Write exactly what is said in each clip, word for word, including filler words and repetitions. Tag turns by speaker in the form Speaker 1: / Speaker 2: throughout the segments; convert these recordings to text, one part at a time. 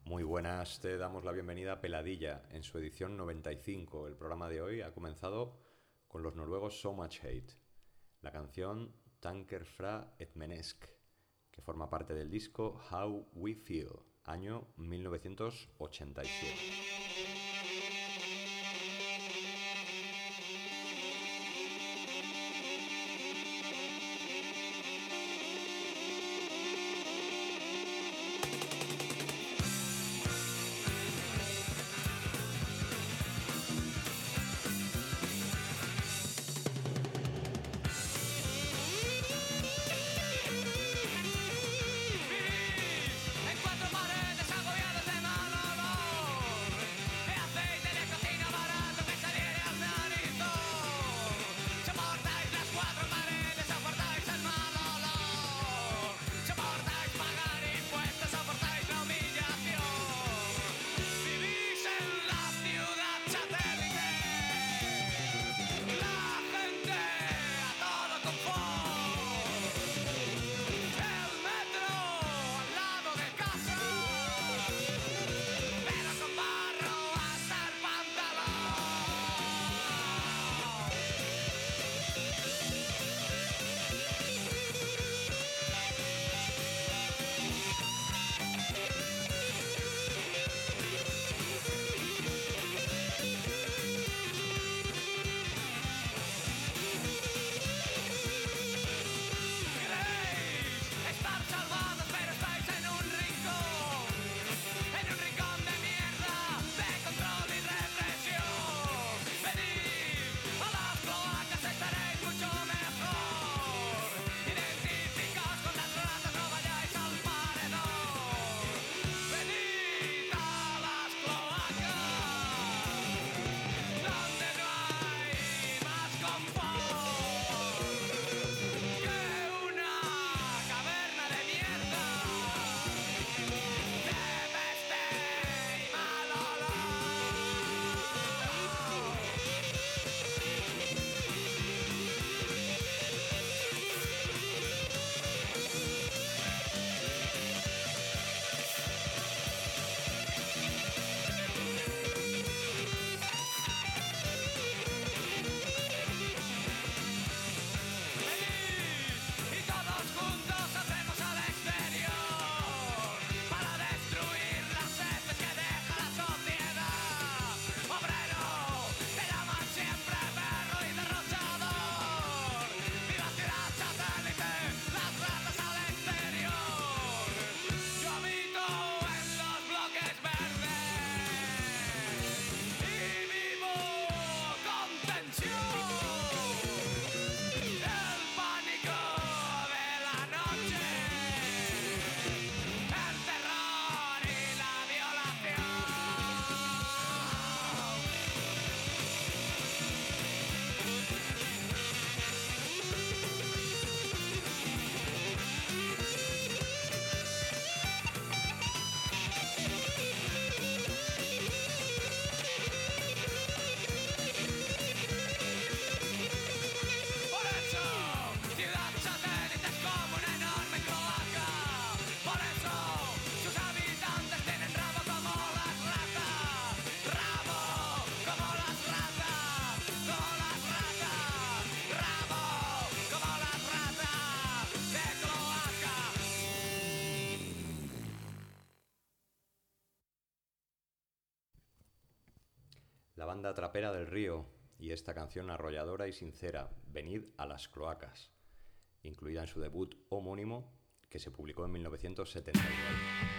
Speaker 1: Muy buenas, te damos la bienvenida a Peladilla en su edición noventa y cinco. El programa de hoy ha comenzado con los noruegos So Much Hate, la canción Tanker fra et Menneske, que forma parte del disco How We Feel, año mil novecientos ochenta y siete. La banda trapera del Río y esta canción arrolladora y sincera, Venid a las cloacas, incluida en su debut homónimo que se publicó en mil novecientos setenta y nueve.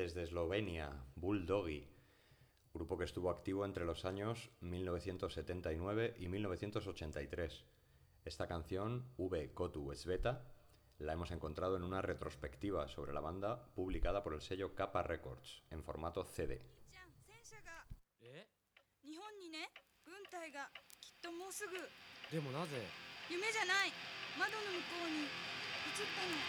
Speaker 1: Desde Eslovenia, Bulldoggy, grupo que estuvo activo entre los años mil novecientos setenta y nueve y mil novecientos ochenta y tres. Esta canción, V. Kotu Sveta, la hemos encontrado en una retrospectiva sobre la banda publicada por el sello Kappa Records en formato C D.
Speaker 2: 日本にね、軍隊がきっともうすぐ。
Speaker 3: でもなぜ？
Speaker 2: 夢じゃない。窓の向こうに映ったの。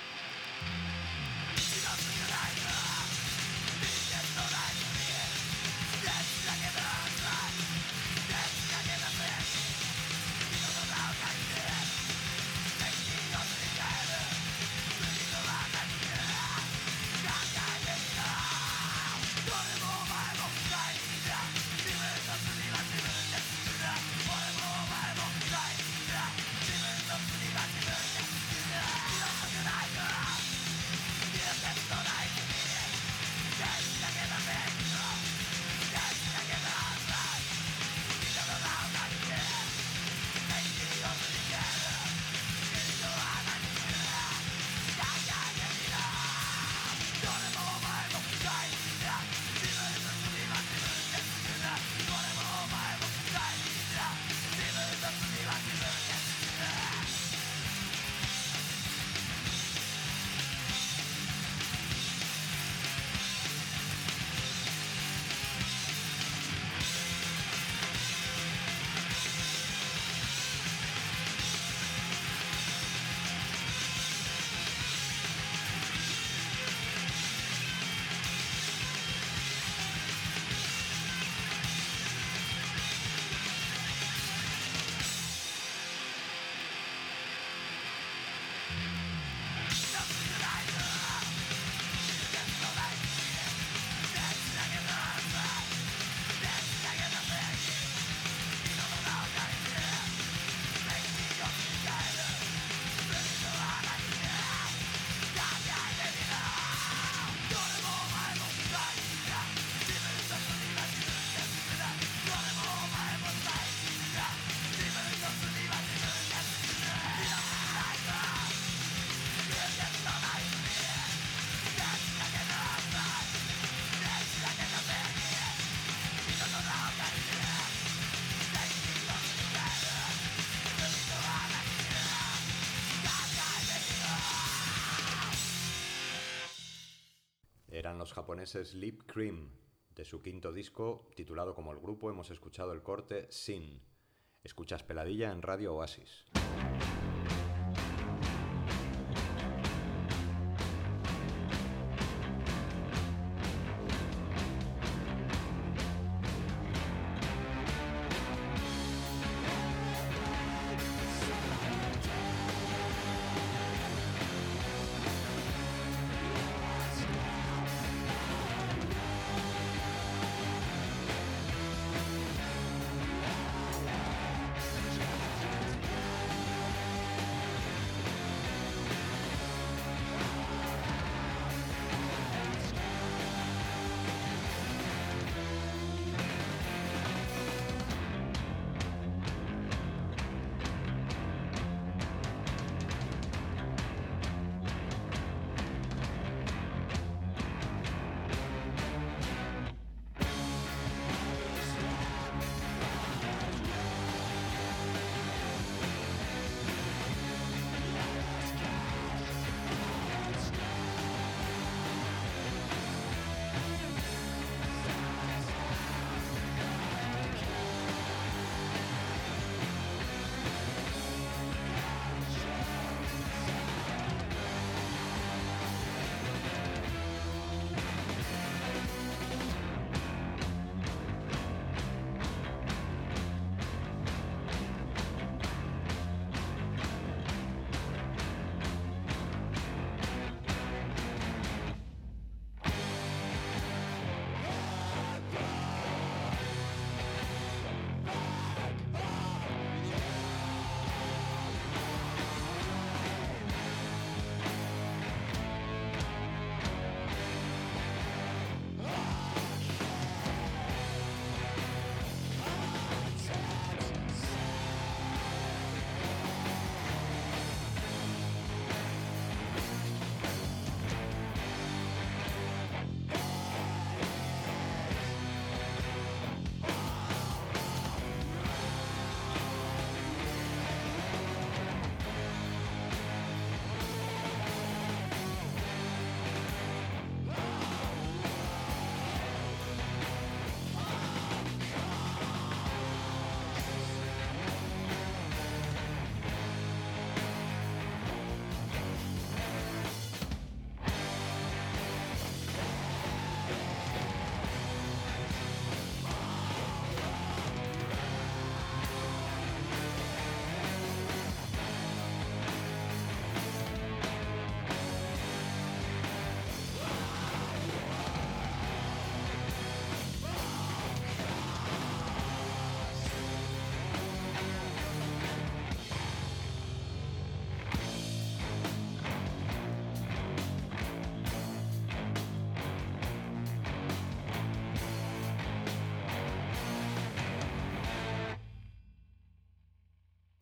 Speaker 1: Eran los japoneses Lip Cream. De su quinto disco, titulado como el grupo, hemos escuchado el corte Sin. Escuchas Peladilla en Radio Oasis.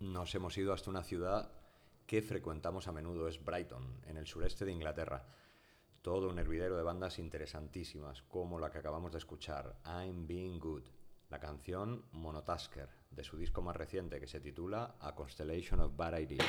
Speaker 1: nos hemos ido hasta una ciudad que frecuentamos a menudo, es Brighton, en el sureste de Inglaterra. Todo un hervidero de bandas interesantísimas, como la que acabamos de escuchar, I'm Being Good, la canción Monotasker, de su disco más reciente que se titula A Constellation of Bad Ideas.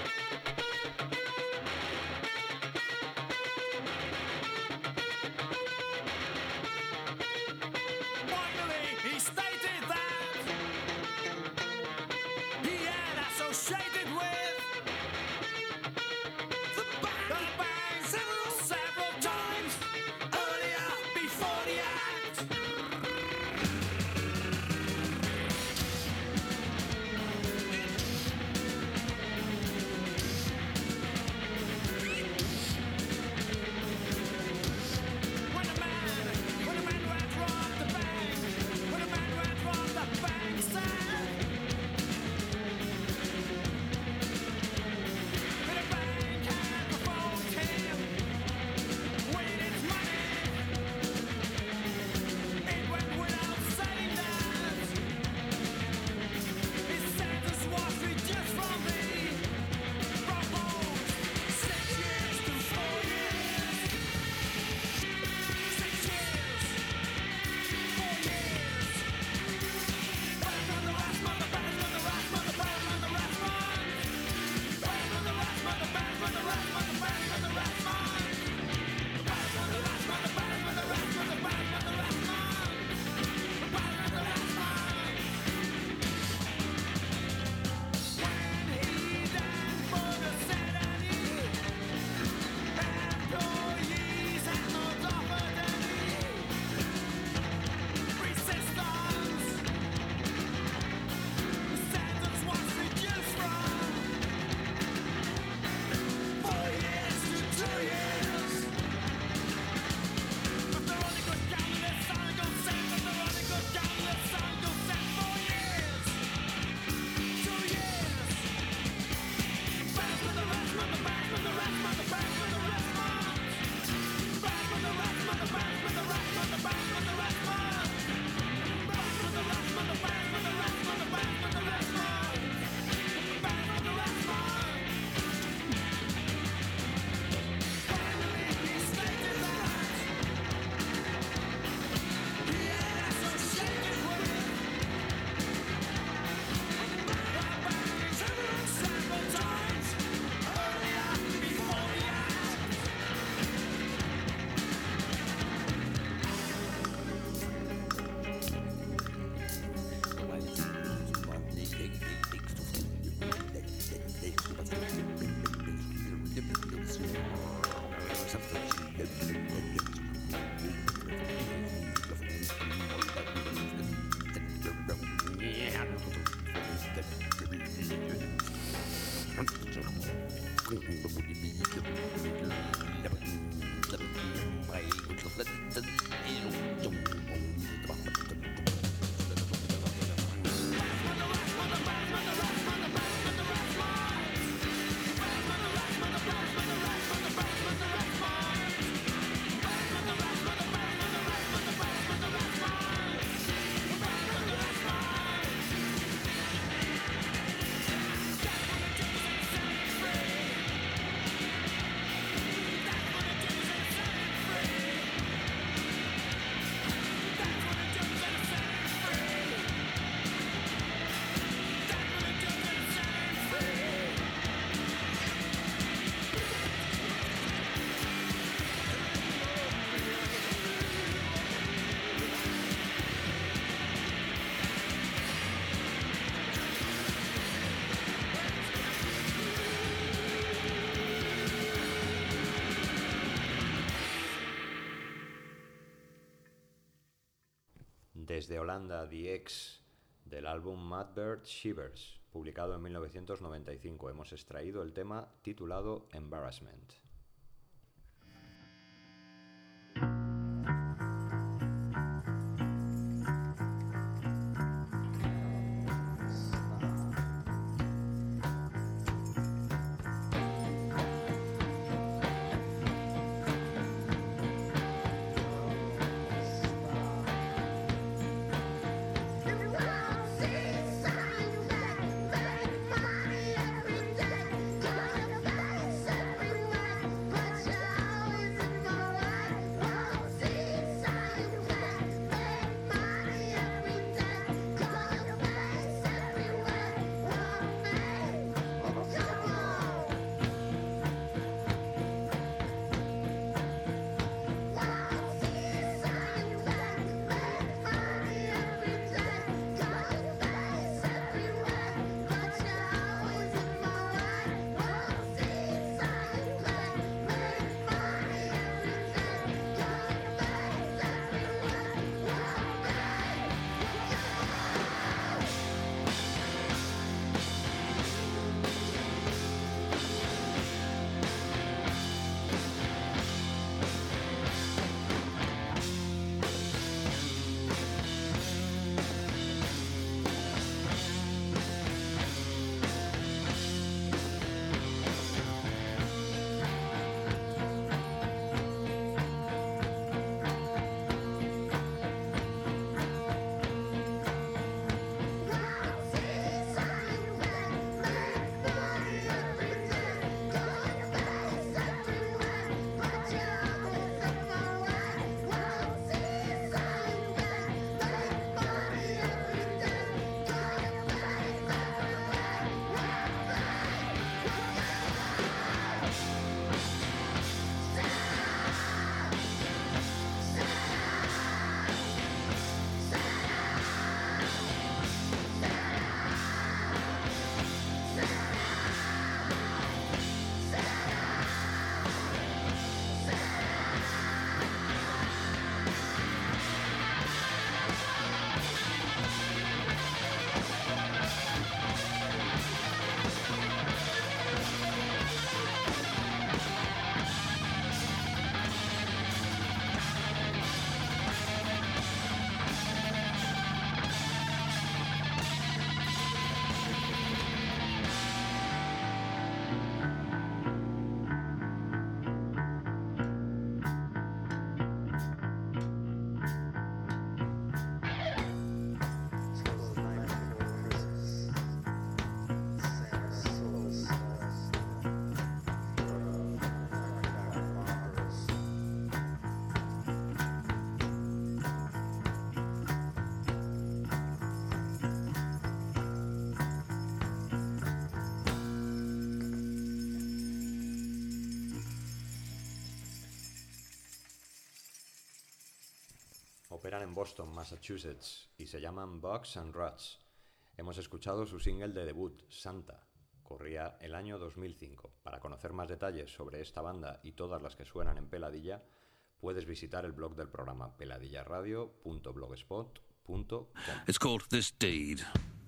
Speaker 1: Desde Holanda, The X, del álbum Mad Bird Shivers, publicado en mil novecientos noventa y cinco, hemos extraído el tema titulado Embarrassment.
Speaker 3: Everyone sees signs that they
Speaker 1: originan en Boston, Massachusetts, y se llaman Bugs and Ruts. Hemos escuchado su single de debut, Santa. Corría el año dos mil cinco. Para conocer más detalles sobre esta banda y todas las que suenan en Peladilla, puedes visitar el blog del programa peladillaradio punto blogspot punto com.
Speaker 3: It's called This Deed.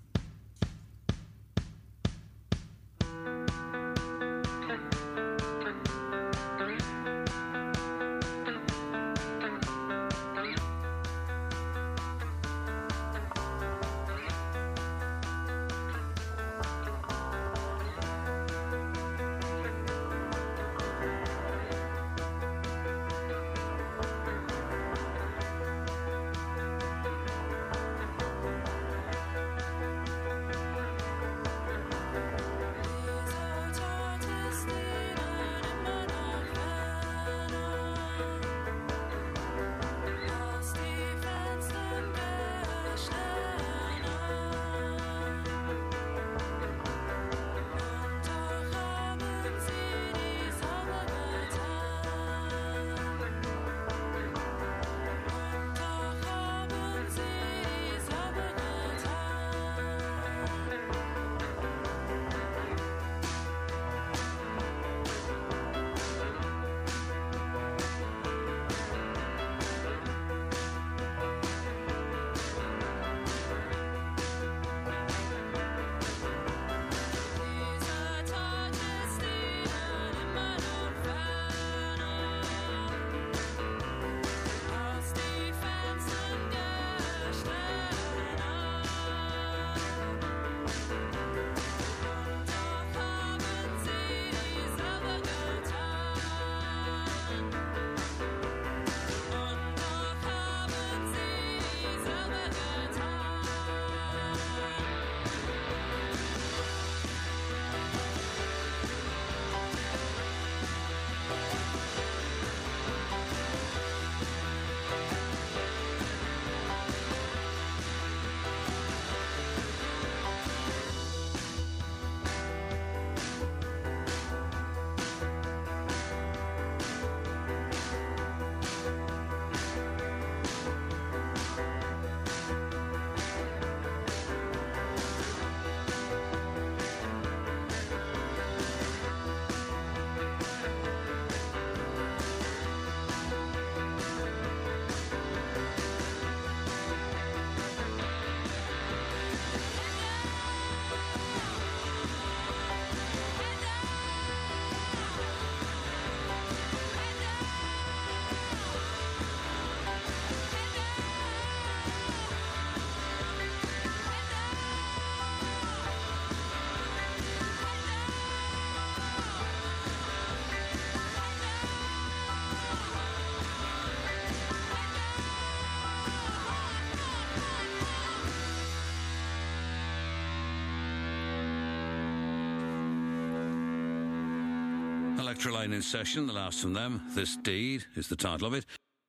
Speaker 3: Electroline in session, the last from them. This Deed is the title of it.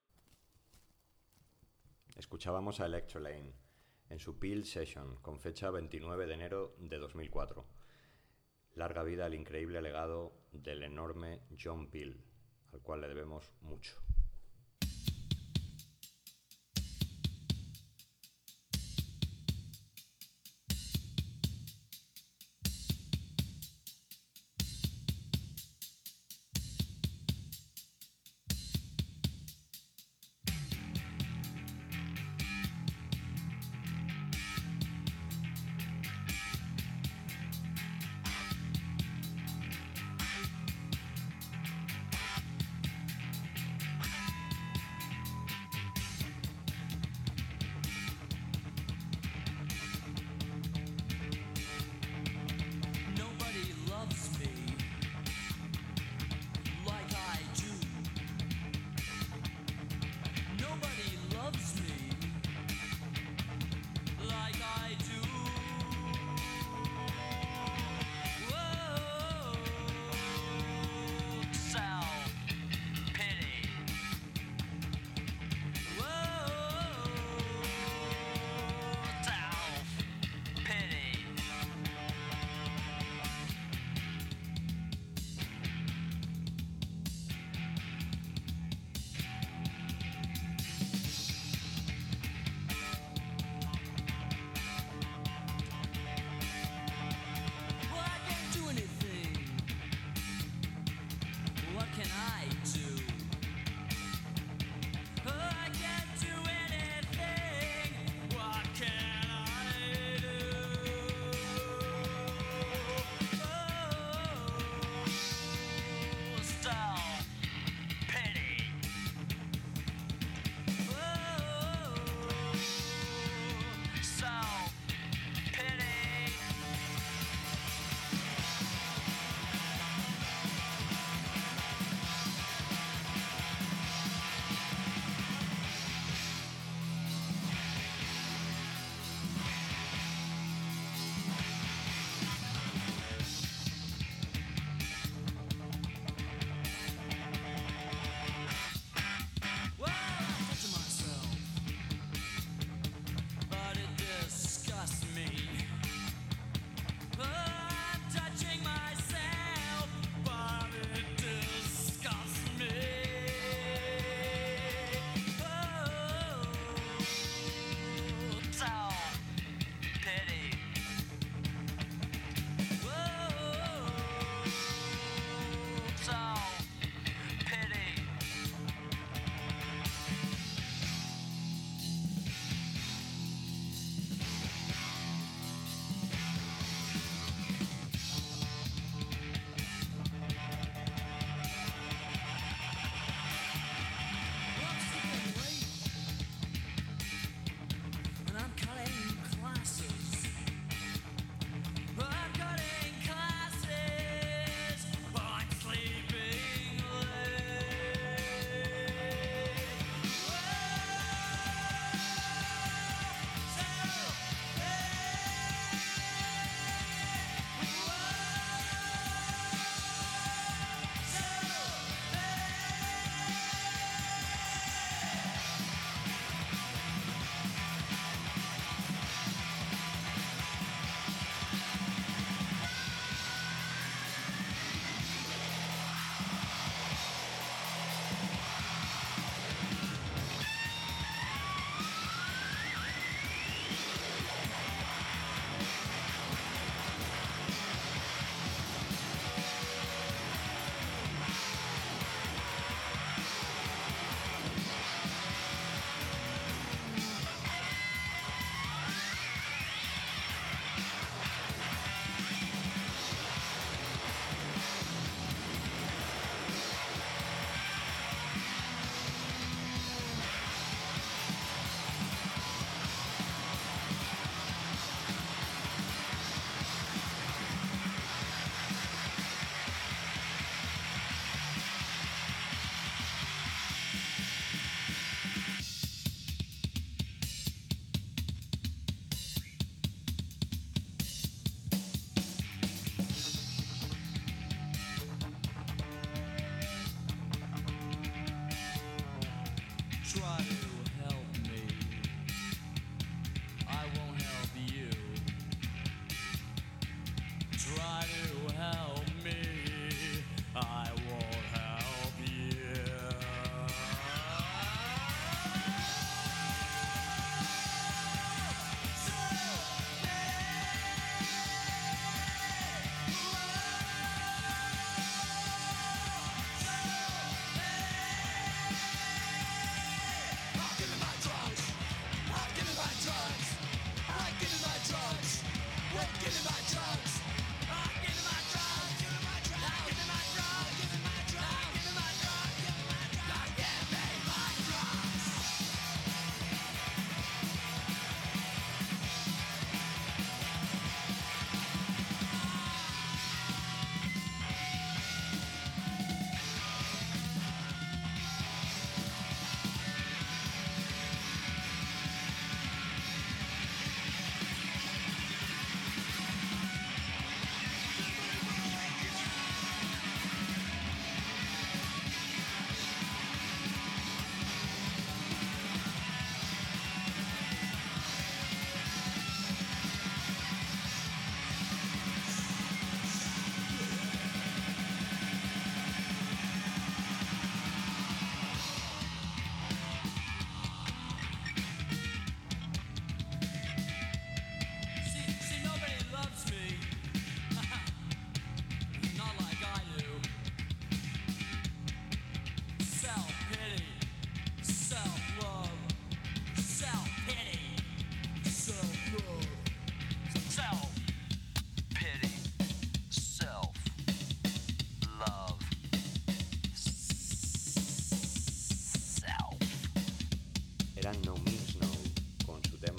Speaker 1: Escuchábamos a Electroline en su Peel Session, con fecha veintinueve de enero de dos mil cuatro. Larga vida al increíble legado del enorme John Peel, al cual le debemos mucho.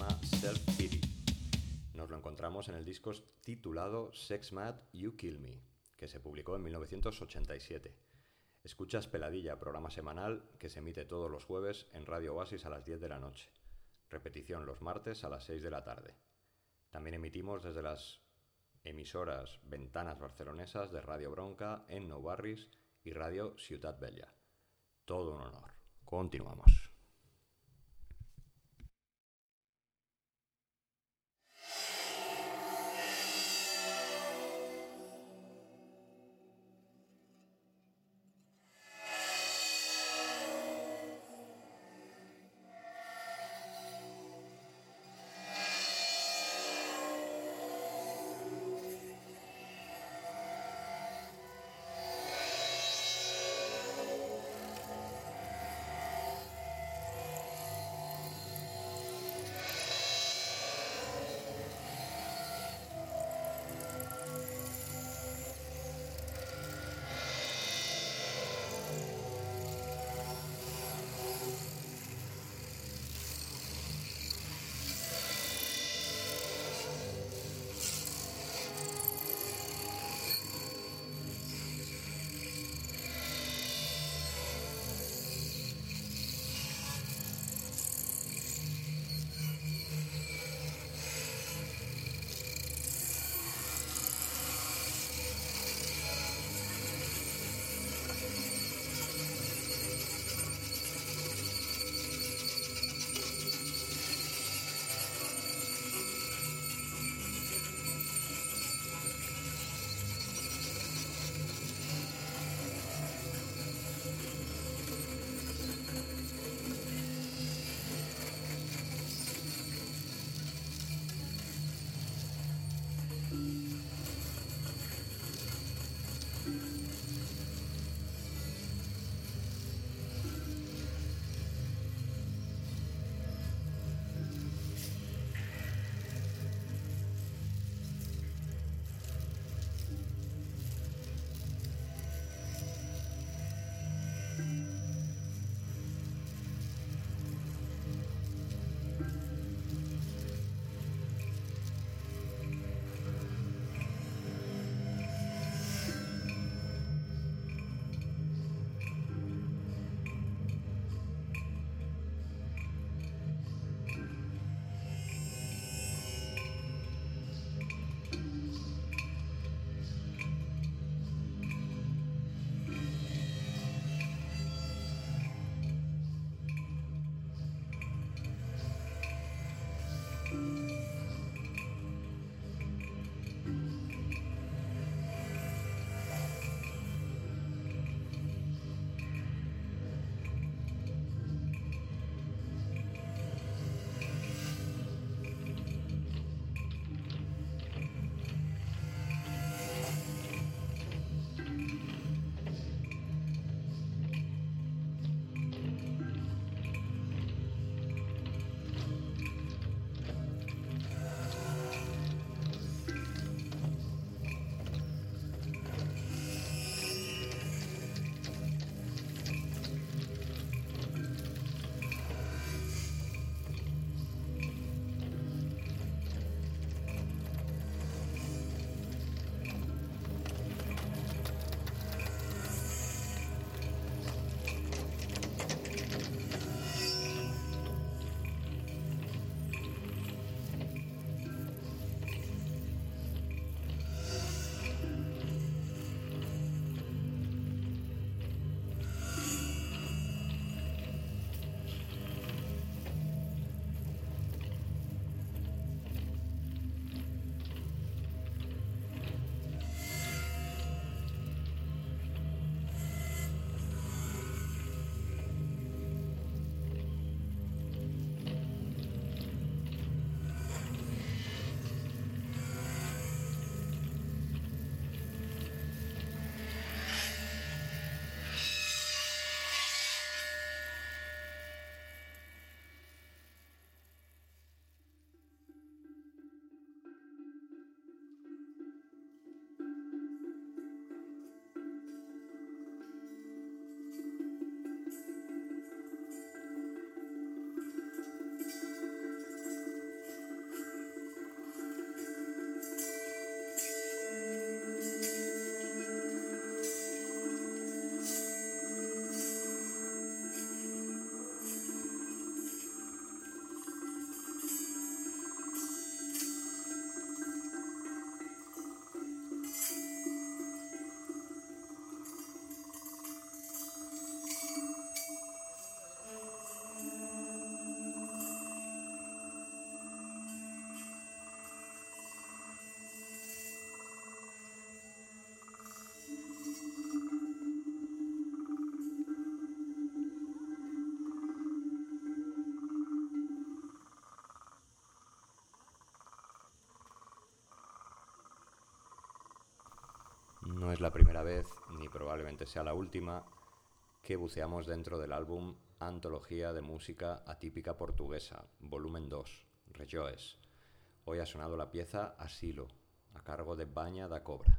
Speaker 1: llama Self Pity. Nos lo encontramos en el disco titulado Sex Mad You Kill Me, que se publicó en mil novecientos ochenta y siete. Escuchas Peladilla, programa semanal que se emite todos los jueves en Radio Oasis a las diez de la noche. Repetición los martes a las seis de la tarde. También emitimos desde las emisoras Ventanas Barcelonesas de Radio Bronca en Nou Barris y Radio Ciutat Bella. Todo un honor. Continuamos. la primera vez, ni probablemente sea la última, que buceamos dentro del álbum Antología de Música Atípica Portuguesa, volumen dos, Rejoes. Hoy ha sonado la pieza Asilo, a cargo de Baña da Cobra.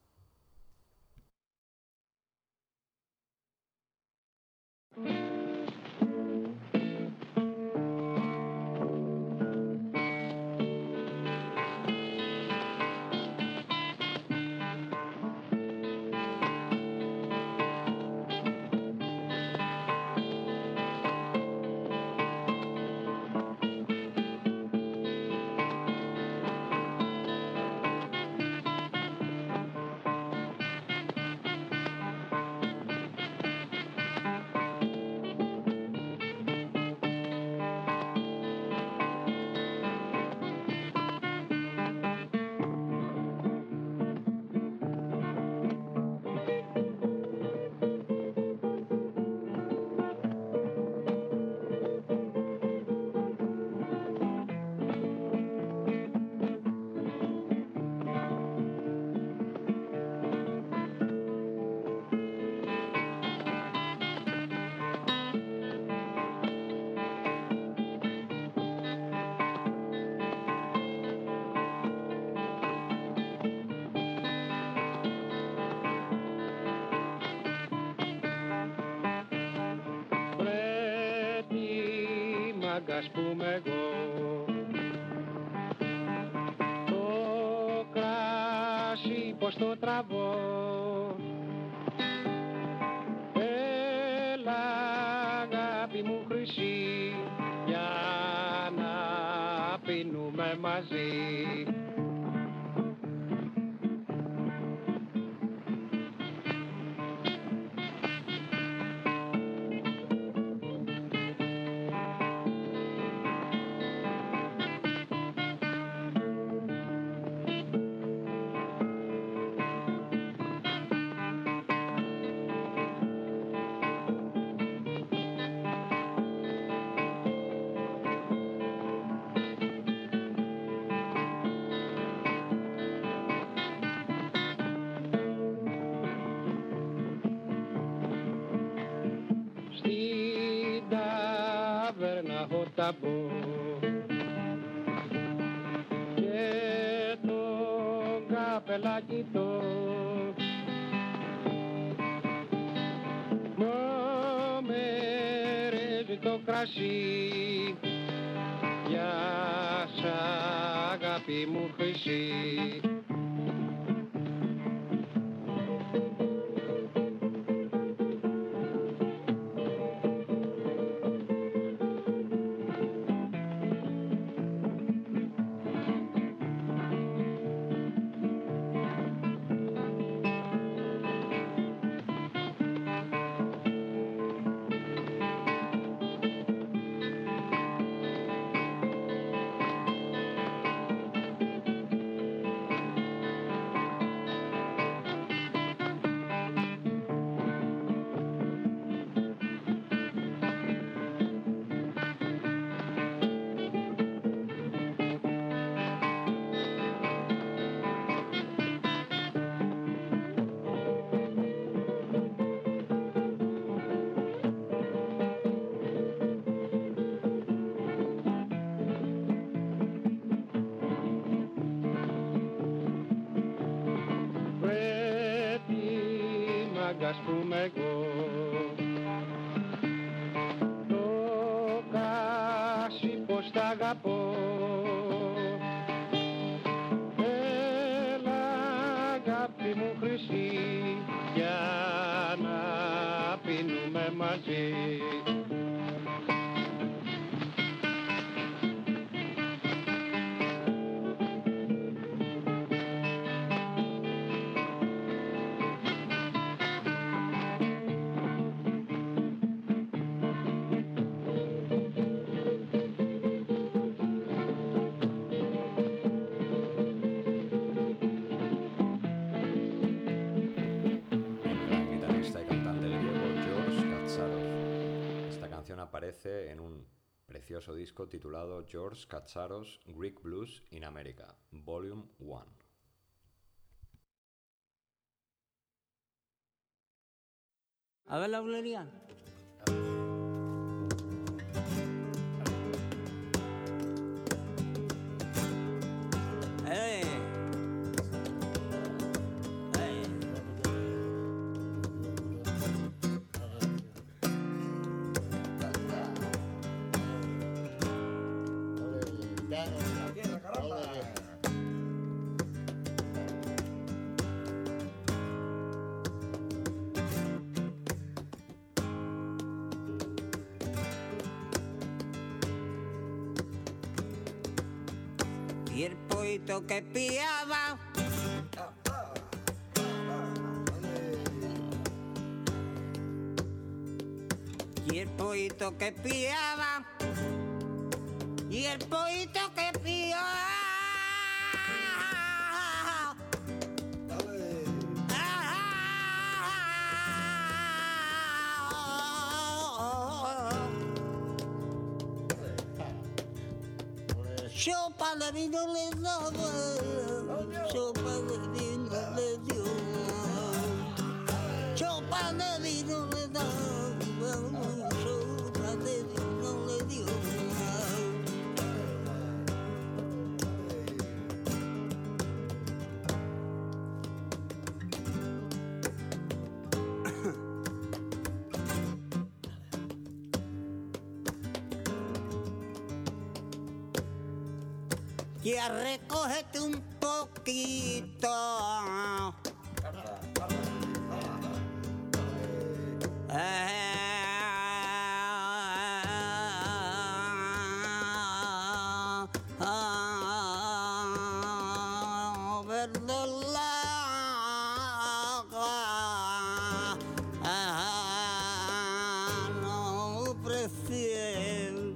Speaker 4: Ας πούμε εγώ το κράσι πως το τραβώ, έλα αγάπη μου χρυσή για να πίνουμε μαζί. Και το καπελάκι το μου μερίζει το κρασί για σ' αγάπη μου χρυσή. Ας πούμε εγώ το κάσι πως τ' αγαπώ, έλα αγάπη μου χρυσή για να πίνουμε μαζί.
Speaker 1: Aparece en un precioso disco titulado George Katsaros Greek Blues in America, Volume uno.
Speaker 5: A ver la bulería. Eh. Eh. Y el poito que pillaba y el poito que pillaba y el poito que pillaba sopa de vino le daba, sopa de vino le dio, sopa de vino le daba, sopa de vino le dio. Ya recógete un poquito. No prefiero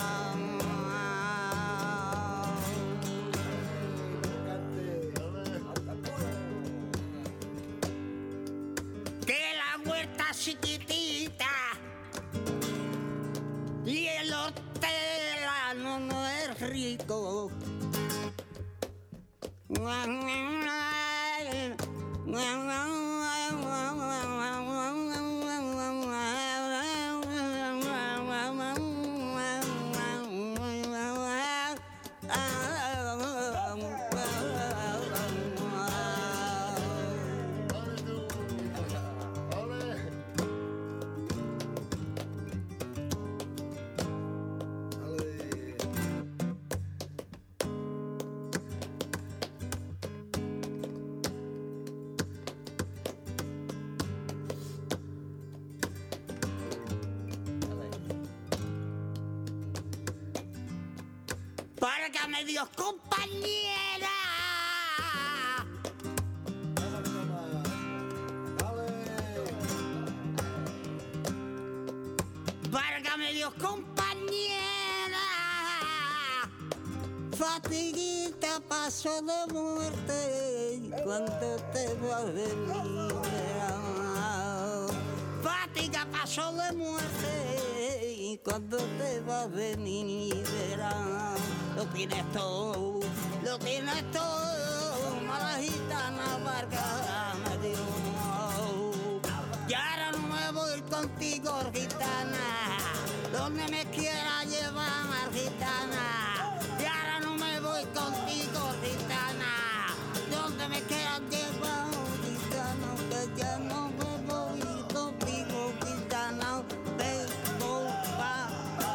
Speaker 5: chiquitita y el hortelano no es rico. Válgame Dios, compañera. Válgame Dios, compañera. Fatiguita, paso de muerte. ¿Cuánto te va a venir? Fatiga, paso de muerte. ¿Y cuándo te va a venir? Lo tienes todo, lo tienes todo, mala gitana, barca me dio. Y ahora no me voy contigo, gitana, donde me quiera llevar, gitana. Y ahora no me voy contigo, gitana, donde me quiera llevar, gitana, que ya no me voy contigo, gitana. Vengo pa.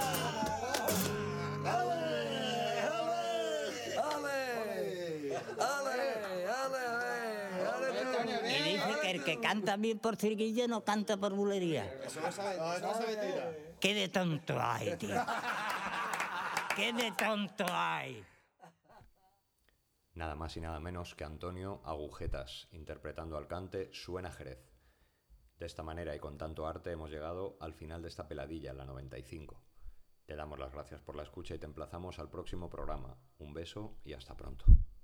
Speaker 5: Y dice que el que canta bien por cirguilla no canta por bulería.
Speaker 6: Eso no sabe, no, no sabe tirar.
Speaker 5: ¿Qué de tonto hay, tío? ¿Qué de tonto hay?
Speaker 1: Nada más y nada menos que Antonio Agujetas, interpretando al cante Suena Jerez. De esta manera y con tanto arte hemos llegado al final de esta peladilla, la noventa y cinco. Te damos las gracias por la escucha y te emplazamos al próximo programa. Un beso y hasta pronto.